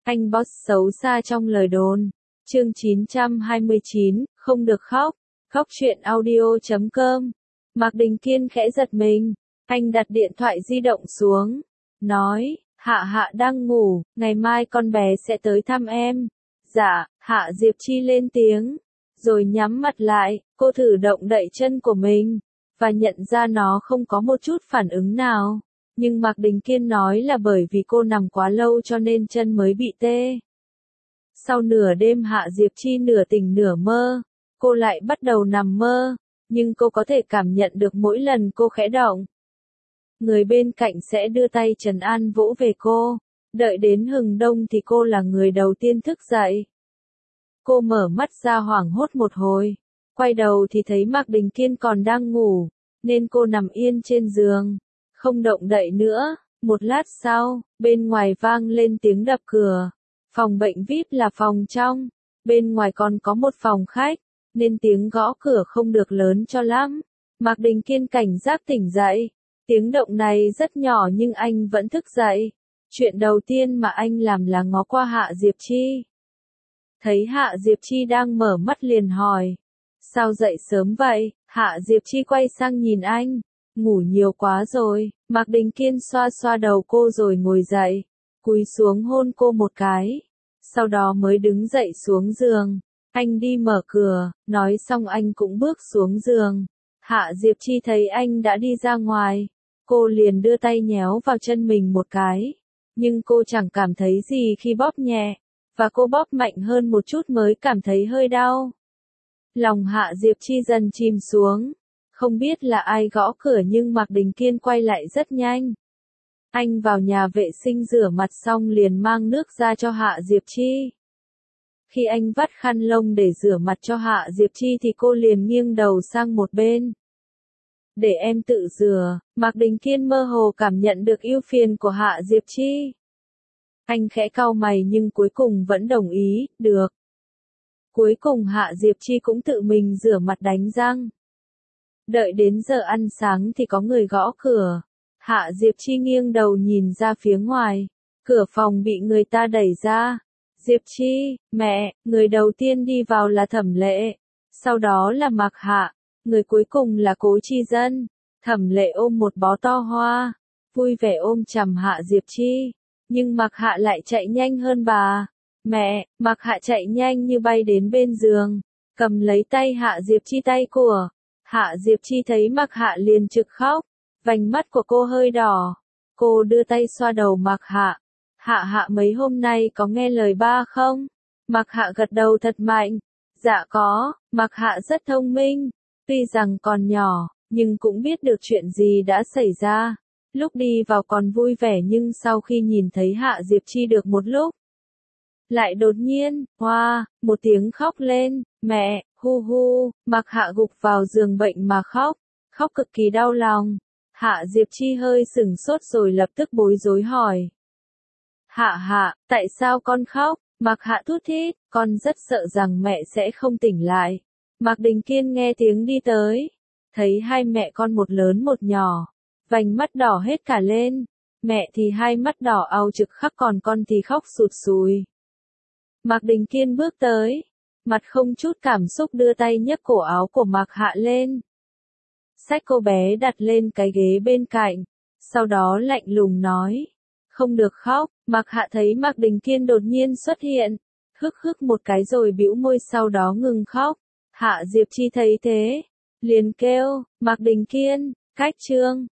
Anh boss xấu xa trong lời đồn. Chương 929, không được khóc. Khóc chuyện audio.com. Mạc Đình Kiên khẽ giật mình. Anh đặt điện thoại di động xuống. Nói, Hạ Hạ đang ngủ, ngày mai con bé sẽ tới thăm em. Dạ, Hạ Diệp Chi lên tiếng. Rồi nhắm mặt lại, cô thử động đậy chân của mình. Và nhận ra nó không có một chút phản ứng nào. Nhưng Mạc Đình Kiên nói là bởi vì cô nằm quá lâu cho nên chân mới bị tê. Sau nửa đêm Hạ Diệp Chi nửa tỉnh nửa mơ, cô lại bắt đầu nằm mơ, nhưng cô có thể cảm nhận được mỗi lần cô khẽ động. Người bên cạnh sẽ đưa tay trấn an vỗ về cô, đợi đến hừng đông thì cô là người đầu tiên thức dậy. Cô mở mắt ra hoảng hốt một hồi, quay đầu thì thấy Mạc Đình Kiên còn đang ngủ, nên cô nằm yên trên giường, không động đậy nữa. Một lát sau, bên ngoài vang lên tiếng đập cửa. Phòng bệnh VIP là phòng trong, bên ngoài còn có một phòng khách, nên tiếng gõ cửa không được lớn cho lắm. Mạc Đình Kiên cảnh giác tỉnh dậy, tiếng động này rất nhỏ nhưng anh vẫn thức dậy. Chuyện đầu tiên mà anh làm là ngó qua Hạ Diệp Chi. Thấy Hạ Diệp Chi đang mở mắt liền hỏi, sao dậy sớm vậy? Hạ Diệp Chi quay sang nhìn anh, ngủ nhiều quá rồi. Mạc Đình Kiên xoa xoa đầu cô rồi ngồi dậy, cúi xuống hôn cô một cái. Sau đó mới đứng dậy xuống giường. Anh đi mở cửa, nói xong anh cũng bước xuống giường. Hạ Diệp Chi thấy anh đã đi ra ngoài. Cô liền đưa tay nhéo vào chân mình một cái. Nhưng cô chẳng cảm thấy gì khi bóp nhẹ. Và cô bóp mạnh hơn một chút mới cảm thấy hơi đau. Lòng Hạ Diệp Chi dần chìm xuống. Không biết là ai gõ cửa nhưng Mạc Đình Kiên quay lại rất nhanh. Anh vào nhà vệ sinh rửa mặt xong liền mang nước ra cho Hạ Diệp Chi. Khi anh vắt khăn lông để rửa mặt cho Hạ Diệp Chi thì cô liền nghiêng đầu sang một bên. Để em tự rửa. Mạc Đình Kiên mơ hồ cảm nhận được ưu phiền của Hạ Diệp Chi. Anh khẽ cau mày nhưng cuối cùng vẫn đồng ý, được. Cuối cùng Hạ Diệp Chi cũng tự mình rửa mặt đánh răng. Đợi đến giờ ăn sáng thì có người gõ cửa. Hạ Diệp Chi nghiêng đầu nhìn ra phía ngoài. Cửa phòng bị người ta đẩy ra. Diệp Chi, mẹ, người đầu tiên đi vào là Thẩm Lệ. Sau đó là Mạc Hạ. Người cuối cùng là Cố Chi Dân. Thẩm Lệ ôm một bó to hoa. Vui vẻ ôm chầm Hạ Diệp Chi. Nhưng Mạc Hạ lại chạy nhanh hơn bà. Mẹ, Mạc Hạ chạy nhanh như bay đến bên giường. Cầm lấy tay Hạ Diệp Chi tay của. Hạ Diệp Chi thấy Mạc Hạ liền trực khóc. Vành mắt của cô hơi đỏ. Cô đưa tay xoa đầu Mạc Hạ. Hạ Hạ mấy hôm nay có nghe lời ba không? Mạc Hạ gật đầu thật mạnh. Dạ có, Mạc Hạ rất thông minh. Tuy rằng còn nhỏ, nhưng cũng biết được chuyện gì đã xảy ra. Lúc đi vào còn vui vẻ nhưng sau khi nhìn thấy Hạ Diệp Chi được một lúc. Lại đột nhiên, hoa, một tiếng khóc lên. Mẹ, hu hu, Mạc Hạ gục vào giường bệnh mà khóc. Khóc cực kỳ đau lòng. Hạ Diệp Chi hơi sửng sốt rồi lập tức bối rối hỏi. Hạ Hạ, tại sao con khóc? Mạc Hạ thút thít, con rất sợ rằng mẹ sẽ không tỉnh lại. Mạc Đình Kiên nghe tiếng đi tới. Thấy hai mẹ con một lớn một nhỏ. Vành mắt đỏ hết cả lên. Mẹ thì hai mắt đỏ au trực khắc còn con thì khóc sụt sùi. Mạc Đình Kiên bước tới. Mặt không chút cảm xúc đưa tay nhấc cổ áo của Mạc Hạ lên. Xách cô bé đặt lên cái ghế bên cạnh. Sau đó lạnh lùng nói. Không được khóc. Mạc Hạ thấy Mạc Đình Kiên đột nhiên xuất hiện. Hức hức một cái rồi bĩu môi sau đó ngừng khóc. Hạ Diệp Chi thấy thế. Liền kêu. Mạc Đình Kiên, cách chương.